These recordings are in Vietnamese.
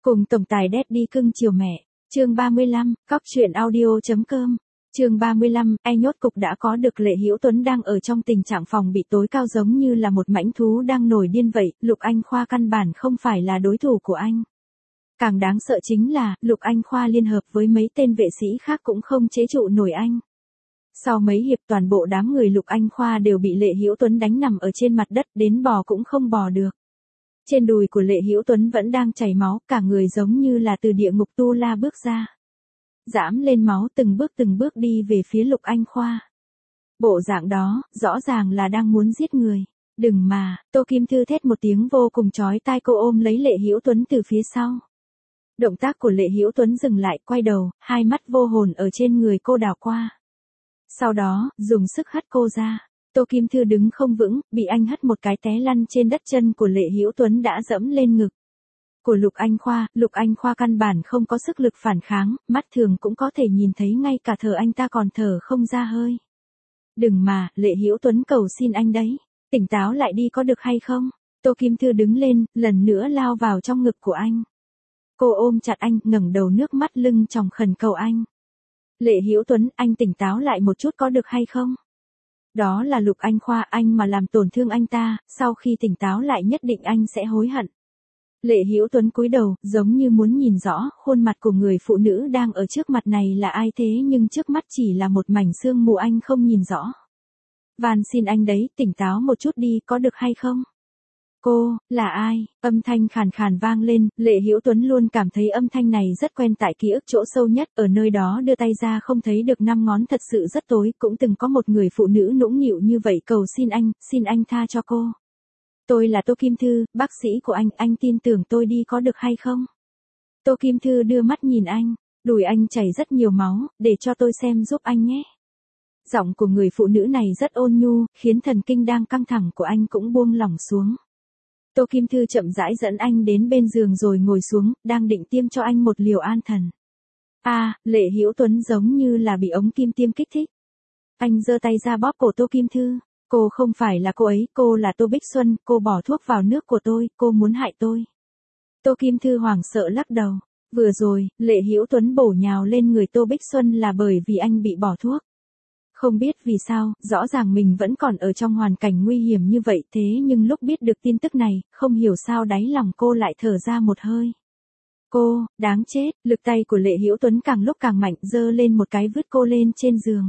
Cùng tổng tài Daddy cưng chiều mẹ. Chương 35, Cóc truyện audio.com. Chương 35, nhốt cục đã có được. Lệ Hữu Tuấn đang ở trong tình trạng phòng bị tối cao giống như là một mãnh thú đang nổi điên vậy, Lục Anh Khoa căn bản không phải là đối thủ của anh. Càng đáng sợ chính là, Lục Anh Khoa liên hợp với mấy tên vệ sĩ khác cũng không chế trụ nổi anh. Sau mấy hiệp toàn bộ đám người Lục Anh Khoa đều bị Lệ Hữu Tuấn đánh nằm ở trên mặt đất, đến bò cũng không bò được. Trên đùi của Lệ Hữu Tuấn vẫn đang chảy máu, cả người giống như là từ địa ngục tu la bước ra. Dãm lên máu từng bước đi về phía Lục Anh Khoa. Bộ dạng đó, rõ ràng là đang muốn giết người. Đừng mà, Tô Kim Thư thét một tiếng vô cùng chói tai, cô ôm lấy Lệ Hữu Tuấn từ phía sau. Động tác của Lệ Hữu Tuấn dừng lại, quay đầu, hai mắt vô hồn ở trên người cô đảo qua. Sau đó, dùng sức hất cô ra. Tô Kim Thư đứng không vững, bị anh hất một cái té lăn trên đất, chân của Lệ Hữu Tuấn đã dẫm lên ngực của Lục Anh Khoa căn bản không có sức lực phản kháng, mắt thường cũng có thể nhìn thấy ngay cả thở anh ta còn thở không ra hơi. Đừng mà, Lệ Hữu Tuấn cầu xin anh đấy, tỉnh táo lại đi có được hay không? Tô Kim Thư đứng lên, lần nữa lao vào trong ngực của anh. Cô ôm chặt anh, ngẩng đầu, nước mắt lưng tròng khẩn cầu anh. Lệ Hữu Tuấn, anh tỉnh táo lại một chút có được hay không? Đó là Lục Anh Khoa, anh mà làm tổn thương anh ta, sau khi tỉnh táo lại nhất định anh sẽ hối hận. Lệ Hữu Tuấn cúi đầu, giống như muốn nhìn rõ khuôn mặt của người phụ nữ đang ở trước mặt này là ai, thế nhưng trước mắt chỉ là một mảnh sương mù, anh không nhìn rõ. Van xin anh đấy, tỉnh táo một chút đi, có được hay không? Cô, là ai? Âm thanh khàn khàn vang lên, Lệ Hữu Tuấn luôn cảm thấy âm thanh này rất quen tại ký ức chỗ sâu nhất, ở nơi đó đưa tay ra không thấy được năm ngón, thật sự rất tối, cũng từng có một người phụ nữ nũng nịu như vậy cầu xin anh tha cho cô. Tôi là Tô Kim Thư, bác sĩ của anh tin tưởng tôi đi có được hay không? Tô Kim Thư đưa mắt nhìn anh, đùi anh chảy rất nhiều máu, để cho tôi xem giúp anh nhé. Giọng của người phụ nữ này rất ôn nhu, khiến thần kinh đang căng thẳng của anh cũng buông lỏng xuống. Tô Kim Thư chậm rãi dẫn anh đến bên giường rồi ngồi xuống, đang định tiêm cho anh một liều an thần. Lệ Hữu Tuấn giống như là bị ống kim tiêm kích thích. Anh giơ tay ra bóp cổ Tô Kim Thư. Cô không phải là cô ấy, cô là Tô Bích Xuân, cô bỏ thuốc vào nước của tôi, cô muốn hại tôi. Tô Kim Thư hoảng sợ lắc đầu. Vừa rồi, Lệ Hữu Tuấn bổ nhào lên người Tô Bích Xuân là bởi vì anh bị bỏ thuốc. Không biết vì sao, rõ ràng mình vẫn còn ở trong hoàn cảnh nguy hiểm như vậy, thế nhưng lúc biết được tin tức này, không hiểu sao đáy lòng cô lại thở ra một hơi. Cô, đáng chết, lực tay của Lệ Hữu Tuấn càng lúc càng mạnh, giơ lên một cái vứt cô lên trên giường.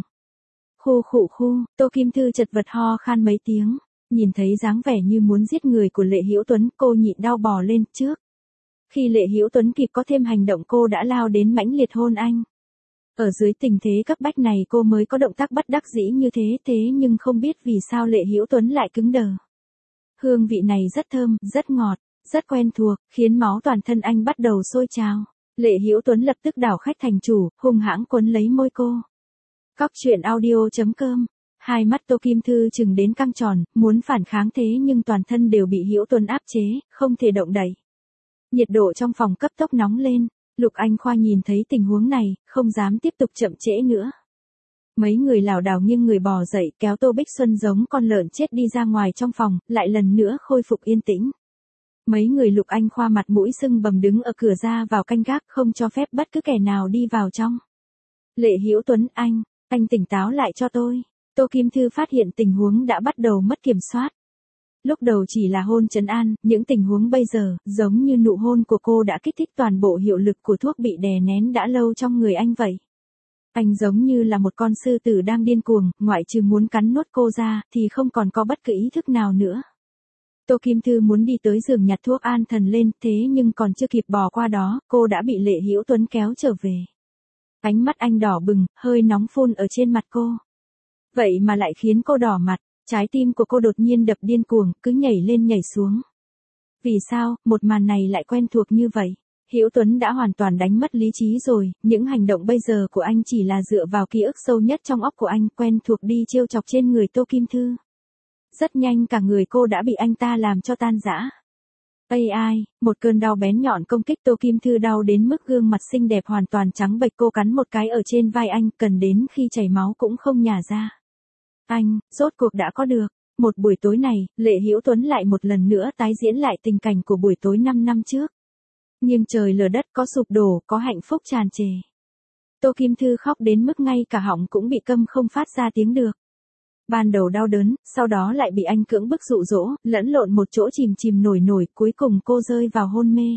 Khu, Tô Kim Thư chật vật ho khan mấy tiếng, nhìn thấy dáng vẻ như muốn giết người của Lệ Hữu Tuấn, cô nhịn đau bò lên trước. Khi Lệ Hữu Tuấn kịp có thêm hành động, cô đã lao đến mãnh liệt hôn anh. Ở dưới tình thế cấp bách này cô mới có động tác bất đắc dĩ như thế nhưng không biết vì sao Lệ Hữu Tuấn lại cứng đờ. Hương vị này rất thơm, rất ngọt, rất quen thuộc, khiến máu toàn thân anh bắt đầu sôi trào. Lệ Hữu Tuấn lập tức đảo khách thành chủ, hung hãng quấn lấy môi cô. Cóc truyện audio.com. Hai mắt Tô Kim Thư chừng đến căng tròn, muốn phản kháng thế nhưng toàn thân đều bị Hữu Tuấn áp chế, không thể động đậy. Nhiệt độ trong phòng cấp tốc nóng lên. Lục Anh Khoa nhìn thấy tình huống này, không dám tiếp tục chậm trễ nữa. Mấy người lảo đảo nghiêng người bò dậy, kéo Tô Bích Xuân giống con lợn chết đi ra ngoài trong phòng, lại lần nữa khôi phục yên tĩnh. Mấy người Lục Anh Khoa mặt mũi sưng bầm đứng ở cửa ra vào canh gác, không cho phép bất cứ kẻ nào đi vào trong. Lệ Hữu Tuấn, anh tỉnh táo lại cho tôi. Tô Kim Thư phát hiện tình huống đã bắt đầu mất kiểm soát. Lúc đầu chỉ là hôn trấn an, những tình huống bây giờ, giống như nụ hôn của cô đã kích thích toàn bộ hiệu lực của thuốc bị đè nén đã lâu trong người anh vậy. Anh giống như là một con sư tử đang điên cuồng, ngoại trừ muốn cắn nuốt cô ra, thì không còn có bất cứ ý thức nào nữa. Tô Kim Thư muốn đi tới giường nhặt thuốc an thần lên, thế nhưng còn chưa kịp bò qua đó, cô đã bị Lệ Hữu Tuấn kéo trở về. Ánh mắt anh đỏ bừng, hơi nóng phun ở trên mặt cô. Vậy mà lại khiến cô đỏ mặt. Trái tim của cô đột nhiên đập điên cuồng, cứ nhảy lên nhảy xuống. Vì sao, một màn này lại quen thuộc như vậy? Hữu Tuấn đã hoàn toàn đánh mất lý trí rồi, những hành động bây giờ của anh chỉ là dựa vào ký ức sâu nhất trong óc của anh, quen thuộc đi trêu chọc trên người Tô Kim Thư. Rất nhanh cả người cô đã bị anh ta làm cho tan rã. Một cơn đau bén nhọn công kích Tô Kim Thư, đau đến mức gương mặt xinh đẹp hoàn toàn trắng bệch, cô cắn một cái ở trên vai anh, cần đến khi chảy máu cũng không nhả ra. Anh, rốt cuộc đã có được. Một buổi tối này, Lệ Hữu Tuấn lại một lần nữa tái diễn lại tình cảnh của buổi tối 5 năm trước. Nghiêng trời lở đất, có sụp đổ, có hạnh phúc tràn trề. Tô Kim Thư khóc đến mức ngay cả họng cũng bị câm không phát ra tiếng được. Ban đầu đau đớn, sau đó lại bị anh cưỡng bức dụ dỗ, lẫn lộn một chỗ chìm chìm nổi nổi, cuối cùng cô rơi vào hôn mê.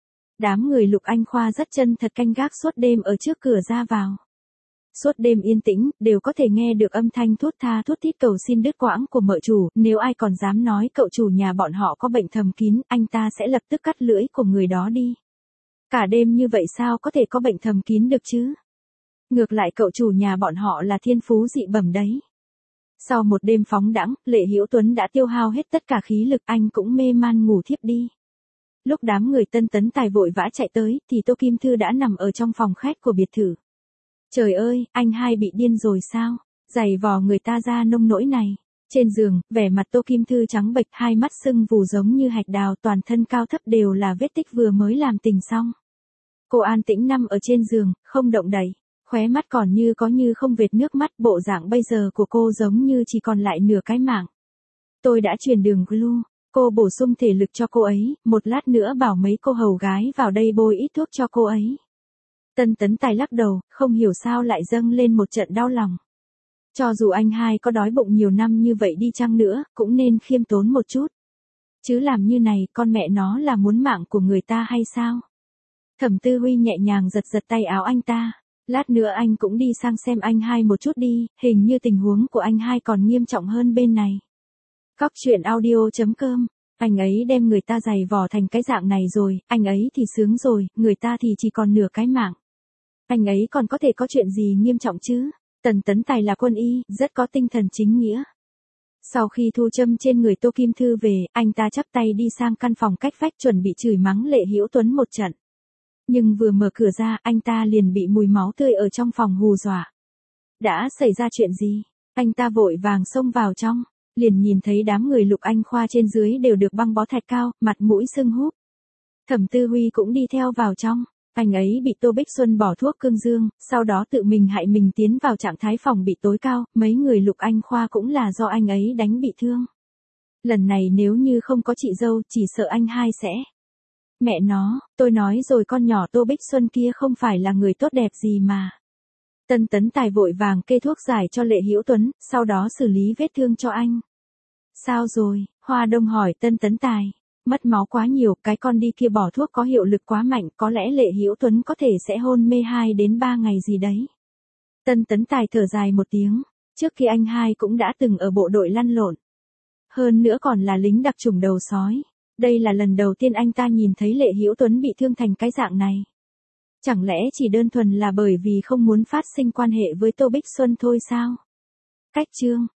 Đám người Lục Anh Khoa rất chân thật canh gác suốt đêm ở trước cửa ra vào. Suốt đêm yên tĩnh, đều có thể nghe được âm thanh thút tha thút thít cầu xin đứt quãng của mợ chủ, nếu ai còn dám nói cậu chủ nhà bọn họ có bệnh thầm kín, anh ta sẽ lập tức cắt lưỡi của người đó đi. Cả đêm như vậy sao có thể có bệnh thầm kín được chứ? Ngược lại cậu chủ nhà bọn họ là thiên phú dị bẩm đấy. Sau một đêm phóng đãng, Lệ Hữu Tuấn đã tiêu hao hết tất cả khí lực, anh cũng mê man ngủ thiếp đi. Lúc đám người Tân Tấn Tài vội vã chạy tới, thì Tô Kim Thư đã nằm ở trong phòng khách của biệt thự. Trời ơi, anh hai bị điên rồi sao? Giày vò người ta ra nông nỗi này. Trên giường, vẻ mặt Tô Kim Thư trắng bệch, hai mắt sưng vù giống như hạch đào, toàn thân cao thấp đều là vết tích vừa mới làm tình xong. Cô an tĩnh nằm ở trên giường, không động đậy, khóe mắt còn như có như không vệt nước mắt, bộ dạng bây giờ của cô giống như chỉ còn lại nửa cái mạng. Tôi đã truyền đường Glu, cô bổ sung thể lực cho cô ấy, một lát nữa bảo mấy cô hầu gái vào đây bôi ít thuốc cho cô ấy. Tân Tấn Tài lắc đầu, không hiểu sao lại dâng lên một trận đau lòng. Cho dù anh hai có đói bụng nhiều năm như vậy đi chăng nữa, cũng nên khiêm tốn một chút. Chứ làm như này, con mẹ nó là muốn mạng của người ta hay sao? Thẩm Tư Huy nhẹ nhàng giật giật tay áo anh ta. Lát nữa anh cũng đi sang xem anh hai một chút đi, hình như tình huống của anh hai còn nghiêm trọng hơn bên này. Cóc truyện audio.com, anh ấy đem người ta giày vò thành cái dạng này rồi, anh ấy thì sướng rồi, người ta thì chỉ còn nửa cái mạng. Anh ấy còn có thể có chuyện gì nghiêm trọng chứ? Tần Tấn Tài là quân y, rất có tinh thần chính nghĩa. Sau khi thu châm trên người Tô Kim Thư về, anh ta chắp tay đi sang căn phòng cách vách chuẩn bị chửi mắng Lệ Hữu Tuấn một trận. Nhưng vừa mở cửa ra, anh ta liền bị mùi máu tươi ở trong phòng hù dọa. Đã xảy ra chuyện gì? Anh ta vội vàng xông vào trong, liền nhìn thấy đám người Lục Anh Khoa trên dưới đều được băng bó thạch cao, mặt mũi sưng húp. Thẩm Tư Huy cũng đi theo vào trong. Anh ấy bị Tô Bích Xuân bỏ thuốc cương dương, sau đó tự mình hại mình tiến vào trạng thái phòng bị tối cao, mấy người Lục Anh Khoa cũng là do anh ấy đánh bị thương. Lần này nếu như không có chị dâu, chỉ sợ anh hai sẽ. Mẹ nó, tôi nói rồi con nhỏ Tô Bích Xuân kia không phải là người tốt đẹp gì mà. Tân Tấn Tài vội vàng kê thuốc giải cho Lệ Hữu Tuấn, sau đó xử lý vết thương cho anh. Sao rồi? Hoa Đông hỏi Tân Tấn Tài. Mất máu quá nhiều, cái con đi kia bỏ thuốc có hiệu lực quá mạnh, có lẽ Lệ Hữu Tuấn có thể sẽ hôn mê 2 đến 3 ngày gì đấy. Tân Tấn Tài thở dài một tiếng, trước khi anh hai cũng đã từng ở bộ đội lăn lộn. Hơn nữa còn là lính đặc chủng đầu sói. Đây là lần đầu tiên anh ta nhìn thấy Lệ Hữu Tuấn bị thương thành cái dạng này. Chẳng lẽ chỉ đơn thuần là bởi vì không muốn phát sinh quan hệ với Tô Bích Xuân thôi sao? Cách chương